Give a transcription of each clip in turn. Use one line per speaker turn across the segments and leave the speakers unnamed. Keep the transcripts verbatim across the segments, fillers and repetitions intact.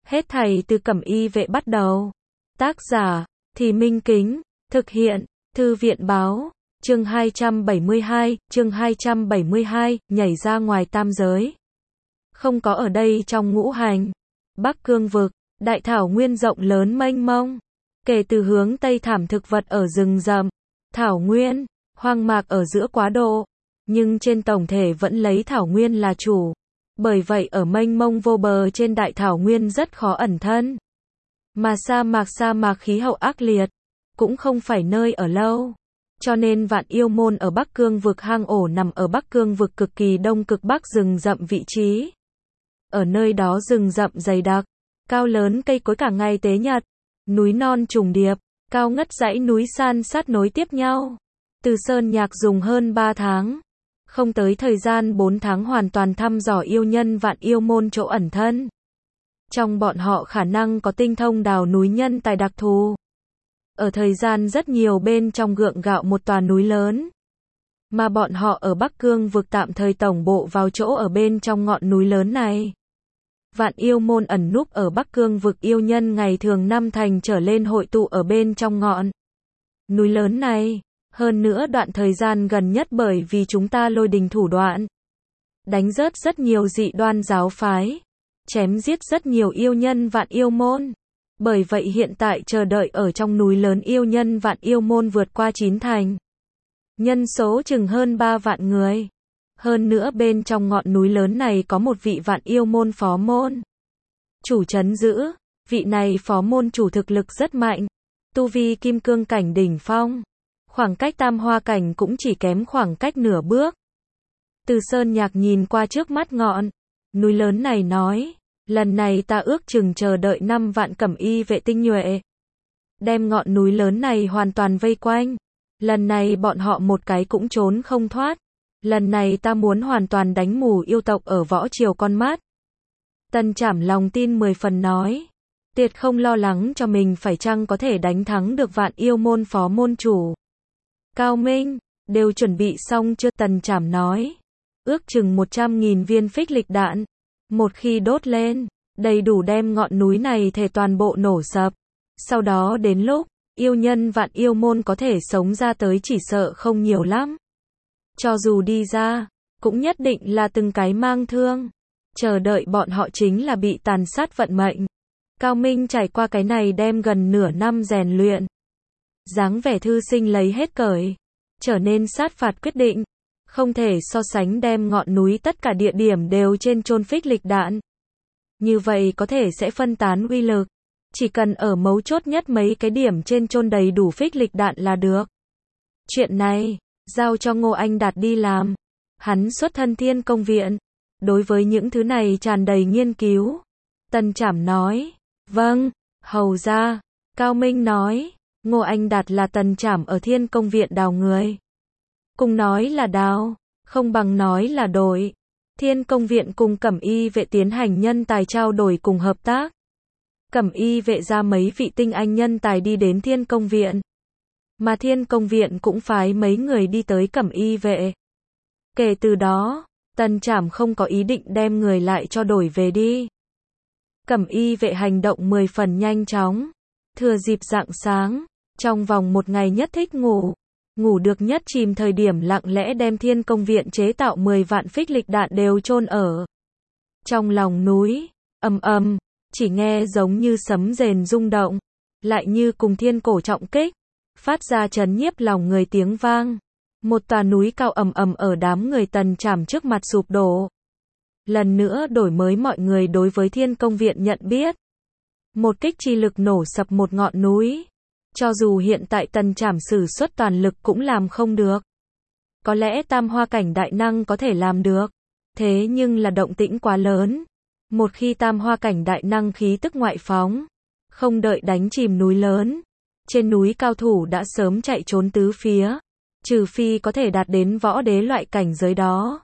Hết thảy từ Cẩm Y Vệ bắt đầu. Tác giả, Thì Minh Kính, thực hiện, Thư viện Báo, chương hai trăm bảy mươi hai, chương hai trăm bảy mươi hai, nhảy ra ngoài tam giới. Không có ở đây trong ngũ hành. Bắc Cương vực, đại thảo nguyên rộng lớn mênh mông. Kể từ hướng Tây thảm thực vật ở rừng rậm, thảo nguyên, hoang mạc ở giữa quá độ. Nhưng trên tổng thể vẫn lấy thảo nguyên là chủ. Bởi vậy ở mênh mông vô bờ trên đại thảo nguyên rất khó ẩn thân. Mà sa mạc sa mạc khí hậu ác liệt, cũng không phải nơi ở lâu. Cho nên Vạn Yêu Môn ở Bắc Cương vực hang ổ nằm ở Bắc Cương vực cực kỳ đông cực bắc rừng rậm vị trí. Ở nơi đó rừng rậm dày đặc, cao lớn cây cối cả ngày tế nhật, núi non trùng điệp, cao ngất dãy núi san sát nối tiếp nhau. Từ Sơn Nhạc dùng hơn ba tháng, không tới thời gian bốn tháng hoàn toàn thăm dò yêu nhân Vạn Yêu Môn chỗ ẩn thân. Trong bọn họ khả năng có tinh thông đào núi nhân tài đặc thù. Ở thời gian rất nhiều bên trong gượng gạo một tòa núi lớn. Mà bọn họ ở Bắc Cương vực tạm thời tổng bộ vào chỗ ở bên trong ngọn núi lớn này. Vạn Yêu Môn ẩn núp ở Bắc Cương vực yêu nhân ngày thường năm thành trở lên hội tụ ở bên trong ngọn núi lớn này. Hơn nữa đoạn thời gian gần nhất bởi vì chúng ta lôi đình thủ đoạn. Đánh rớt rất nhiều dị đoan giáo phái. Chém giết rất nhiều yêu nhân Vạn Yêu Môn. Bởi vậy hiện tại chờ đợi ở trong núi lớn yêu nhân Vạn Yêu Môn vượt qua chín thành. Nhân số chừng hơn ba vạn người. Hơn nữa bên trong ngọn núi lớn này có một vị Vạn Yêu Môn phó môn chủ trấn giữ. Vị này phó môn chủ thực lực rất mạnh. Tu vi kim cương cảnh đỉnh phong. Khoảng cách tam hoa cảnh cũng chỉ kém khoảng cách nửa bước. Từ Sơn Nhạc nhìn qua trước mắt ngọn núi lớn này nói, lần này ta ước chừng chờ đợi năm vạn Cẩm Y Vệ tinh nhuệ. Đem ngọn núi lớn này hoàn toàn vây quanh. Lần này bọn họ một cái cũng trốn không thoát. Lần này ta muốn hoàn toàn đánh mù yêu tộc ở võ triều con mắt. Tần Trảm lòng tin mười phần nói. Tiệt không lo lắng cho mình phải chăng có thể đánh thắng được Vạn Yêu Môn phó môn chủ. Cao Minh, đều chuẩn bị xong chưa? Tần Trảm nói. Ước chừng một trăm nghìn viên phích lịch đạn. Một khi đốt lên, đầy đủ đem ngọn núi này thể toàn bộ nổ sập. Sau đó đến lúc, yêu nhân Vạn Yêu Môn có thể sống ra tới chỉ sợ không nhiều lắm. Cho dù đi ra, cũng nhất định là từng cái mang thương. Chờ đợi bọn họ chính là bị tàn sát vận mệnh. Cao Minh trải qua cái này đem gần nửa năm rèn luyện. Dáng vẻ thư sinh lấy hết cởi. Trở nên sát phạt quyết định. Không thể so sánh đem ngọn núi tất cả địa điểm đều trên chôn phích lịch đạn. Như vậy có thể sẽ phân tán uy lực. Chỉ cần ở mấu chốt nhất mấy cái điểm trên chôn đầy đủ phích lịch đạn là được. Chuyện này, giao cho Ngô Anh Đạt đi làm. Hắn xuất thân Thiên Công Viện. Đối với những thứ này tràn đầy nghiên cứu. Tần Trảm nói. Vâng, hầu ra. Cao Minh nói. Ngô Anh Đạt là Tần Trảm ở Thiên Công Viện đào người. Cùng nói là đào, không bằng nói là đổi. Thiên Công Viện cùng Cẩm Y Vệ tiến hành nhân tài trao đổi cùng hợp tác. Cẩm Y Vệ ra mấy vị tinh anh nhân tài đi đến Thiên Công Viện. Mà Thiên Công Viện cũng phái mấy người đi tới Cẩm Y Vệ. Kể từ đó, Tần Trảm không có ý định đem người lại cho đổi về đi. Cẩm Y Vệ hành động mười phần nhanh chóng. Thừa dịp rạng sáng, trong vòng một ngày nhất thích ngủ. Ngủ được nhất chìm thời điểm lặng lẽ đem Thiên Công Viện chế tạo mười vạn phích lịch đạn đều chôn ở trong lòng núi. Ầm ầm, chỉ nghe giống như sấm rền rung động, lại như cùng thiên cổ trọng kích, phát ra chấn nhiếp lòng người tiếng vang. Một tòa núi cao ầm ầm ở đám người Tần Trảm trước mặt sụp đổ. Lần nữa đổi mới mọi người đối với Thiên Công Viện nhận biết. Một kích chi lực nổ sập một ngọn núi. Cho dù hiện tại Tần Trảm sử xuất toàn lực cũng làm không được. Có lẽ tam hoa cảnh đại năng có thể làm được. Thế nhưng là động tĩnh quá lớn. Một khi tam hoa cảnh đại năng khí tức ngoại phóng. Không đợi đánh chìm núi lớn. Trên núi cao thủ đã sớm chạy trốn tứ phía. Trừ phi có thể đạt đến võ đế loại cảnh giới đó.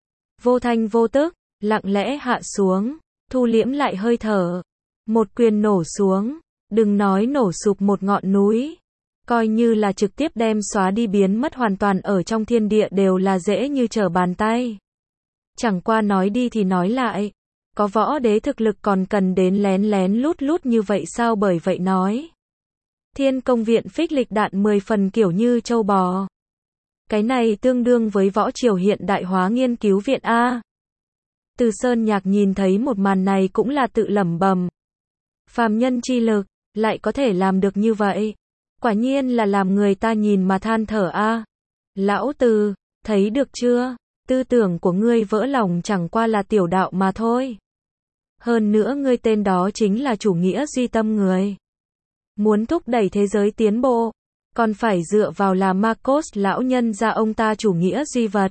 Vô thanh vô tức, lặng lẽ hạ xuống. Thu liễm lại hơi thở. Một quyền nổ xuống. Đừng nói nổ sụp một ngọn núi. Coi như là trực tiếp đem xóa đi biến mất hoàn toàn ở trong thiên địa đều là dễ như trở bàn tay. Chẳng qua nói đi thì nói lại. Có võ đế thực lực còn cần đến lén lén lút lút như vậy sao? Bởi vậy nói. Thiên công viện phích lịch đạn mười phần kiểu như châu bò. Cái này tương đương với võ triều hiện đại hóa nghiên cứu viện A. Từ Sơn Nhạc nhìn thấy một màn này cũng là tự lẩm bẩm. Phàm nhân chi lực, lại có thể làm được như vậy. Quả nhiên là làm người ta nhìn mà than thở A. Lão Từ, thấy được chưa? Tư tưởng của ngươi vỡ lòng chẳng qua là tiểu đạo mà thôi. Hơn nữa ngươi tên đó chính là chủ nghĩa duy tâm người. Muốn thúc đẩy thế giới tiến bộ, còn phải dựa vào là Marcos lão nhân gia ông ta chủ nghĩa duy vật.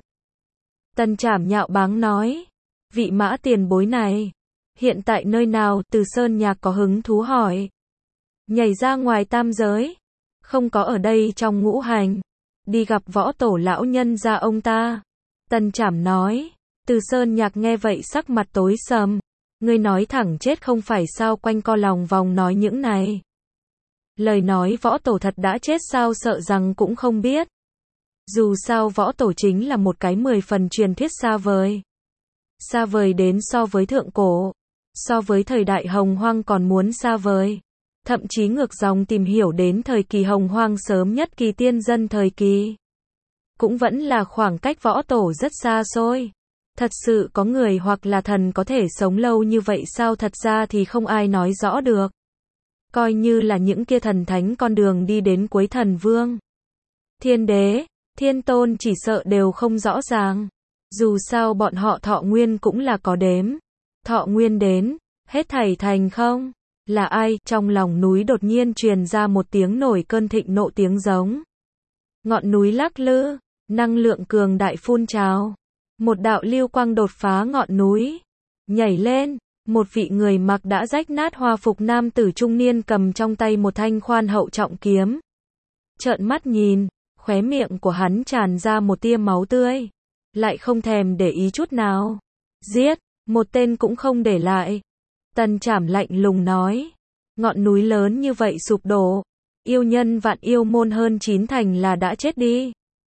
Tần Trảm nhạo báng nói. Vị Mã tiền bối này, hiện tại nơi nào? Từ Sơn Nhạc có hứng thú hỏi. Nhảy ra ngoài tam giới, không có ở đây trong ngũ hành. Đi gặp võ tổ lão nhân gia ông ta. Tần Trảm nói. Từ Sơn Nhạc nghe vậy sắc mặt tối sầm. Ngươi nói thẳng chết không phải sao? Quanh co lòng vòng nói những này. Lời nói võ tổ thật đã chết sao? Sợ rằng cũng không biết. Dù sao võ tổ chính là một cái mười phần truyền thuyết xa vời. Xa vời đến so với thượng cổ, so với thời đại hồng hoang còn muốn xa vời. Thậm chí ngược dòng tìm hiểu đến thời kỳ hồng hoang sớm nhất kỳ tiên dân thời kỳ. Cũng vẫn là khoảng cách võ tổ rất xa xôi. Thật sự có người hoặc là thần có thể sống lâu như vậy sao? Thật ra thì không ai nói rõ được. Coi như là những kia thần thánh con đường đi đến cuối thần vương, thiên đế, thiên tôn chỉ sợ đều không rõ ràng. Dù sao bọn họ thọ nguyên cũng là có đếm. Thọ nguyên đến, hết thảy thành không? Là ai? Trong lòng núi đột nhiên truyền ra một tiếng nổi cơn thịnh nộ tiếng giống. Ngọn núi lắc lư, năng lượng cường đại phun trào. Một đạo lưu quang đột phá ngọn núi. Nhảy lên, một vị người mặc đã rách nát hoa phục nam tử trung niên cầm trong tay một thanh khoan hậu trọng kiếm. Trợn mắt nhìn, khóe miệng của hắn tràn ra một tia máu tươi. Lại không thèm để ý chút nào. Giết, một tên cũng không để lại. Tần Trảm lạnh lùng nói. Ngọn núi lớn như vậy sụp đổ. Yêu nhân vạn yêu môn hơn chín thành là đã chết đi.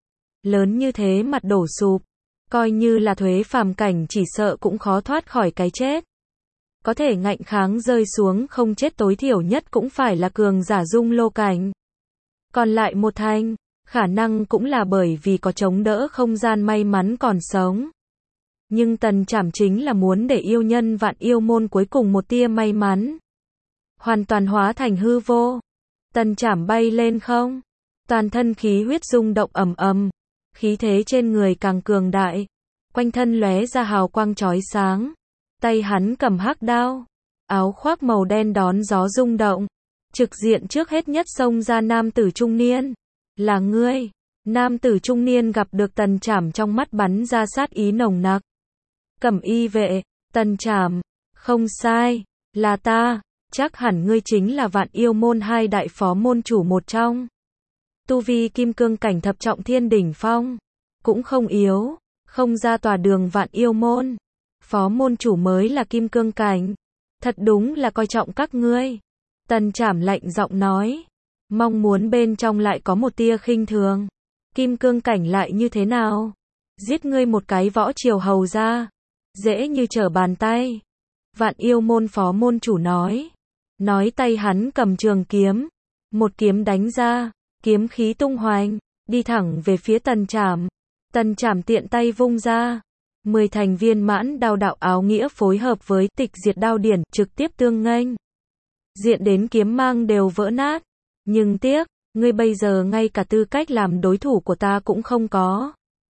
Lớn như thế mặt đổ sụp. Coi như là thuế phàm cảnh chỉ sợ cũng khó thoát khỏi cái chết. Có thể ngạnh kháng rơi xuống không chết tối thiểu nhất cũng phải là cường giả dung lô cảnh. Còn lại một thành, khả năng cũng là bởi vì có chống đỡ không gian may mắn còn sống. Nhưng Tần Trảm chính là muốn để yêu nhân vạn yêu môn cuối cùng một tia may mắn. Hoàn toàn hóa thành hư vô. Tần Trảm bay lên không. Toàn thân khí huyết rung động ầm ầm. Khí thế trên người càng cường đại. Quanh thân lóe ra hào quang chói sáng. Tay hắn cầm hắc đao. Áo khoác màu đen đón gió rung động. Trực diện trước hết nhất xông ra nam tử trung niên. Là ngươi. Nam tử trung niên gặp được Tần Trảm trong mắt bắn ra sát ý nồng nặc. Cẩm y vệ, Tần Trảm. Không sai, là ta. Chắc hẳn ngươi chính là vạn yêu môn hai đại phó môn chủ một trong. Tu vi kim cương cảnh thập trọng thiên đỉnh phong. Cũng không yếu. Không ra tòa đường vạn yêu môn. Phó môn chủ mới là kim cương cảnh. Thật đúng là coi trọng các ngươi. Tần Trảm lạnh giọng nói. Mong muốn bên trong lại có một tia khinh thường. Kim cương cảnh lại như thế nào? Giết ngươi một cái võ triều hầu ra. Dễ như trở bàn tay. Vạn yêu môn phó môn chủ nói. Nói tay hắn cầm trường kiếm. Một kiếm đánh ra. Kiếm khí tung hoành. Đi thẳng về phía Tần Trảm. Tần Trảm tiện tay vung ra. Mười thành viên mãn đao đạo áo nghĩa phối hợp với tịch diệt đao điển trực tiếp tương nghênh. Diện đến kiếm mang đều vỡ nát. Nhưng tiếc, ngươi bây giờ ngay cả tư cách làm đối thủ của ta cũng không có.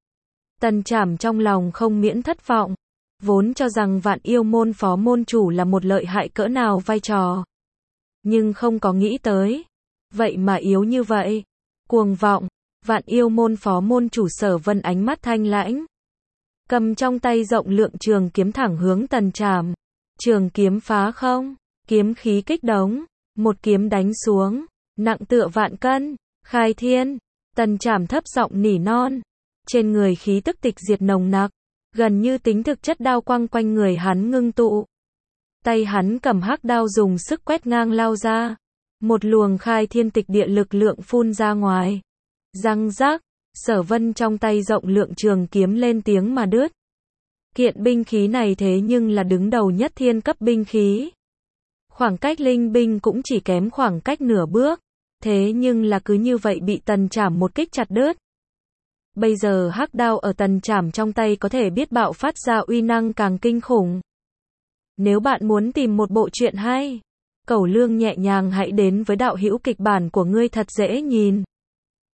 Tần Trảm trong lòng không miễn thất vọng. Vốn cho rằng vạn yêu môn phó môn chủ là một lợi hại cỡ nào vai trò. Nhưng không có nghĩ tới. Vậy mà yếu như vậy. Cuồng vọng. Vạn yêu môn phó môn chủ Sở Vân ánh mắt thanh lãnh. Cầm trong tay rộng lượng trường kiếm thẳng hướng Tần Trảm. Trường kiếm phá không. Kiếm khí kích đống. Một kiếm đánh xuống. Nặng tựa vạn cân. Khai thiên. Tần Trảm thấp giọng nỉ non. Trên người khí tức tịch diệt nồng nặc. Gần như tính thực chất đao quang quanh người hắn ngưng tụ. Tay hắn cầm hắc đao dùng sức quét ngang lao ra. Một luồng khai thiên tịch địa lực lượng phun ra ngoài. Răng rác. Sở Vân trong tay rộng lượng trường kiếm lên tiếng mà đứt. Kiện binh khí này thế nhưng là đứng đầu nhất thiên cấp binh khí. Khoảng cách linh binh cũng chỉ kém khoảng cách nửa bước. Thế nhưng là cứ như vậy bị Tần Trảm một kích chặt đứt. Bây giờ hắc đao ở Tần Trảm trong tay có thể biết bạo phát ra uy năng càng kinh khủng. Nếu bạn muốn tìm một bộ truyện hay, Cẩu Lương nhẹ nhàng hãy đến với đạo hữu kịch bản của ngươi thật dễ nhìn.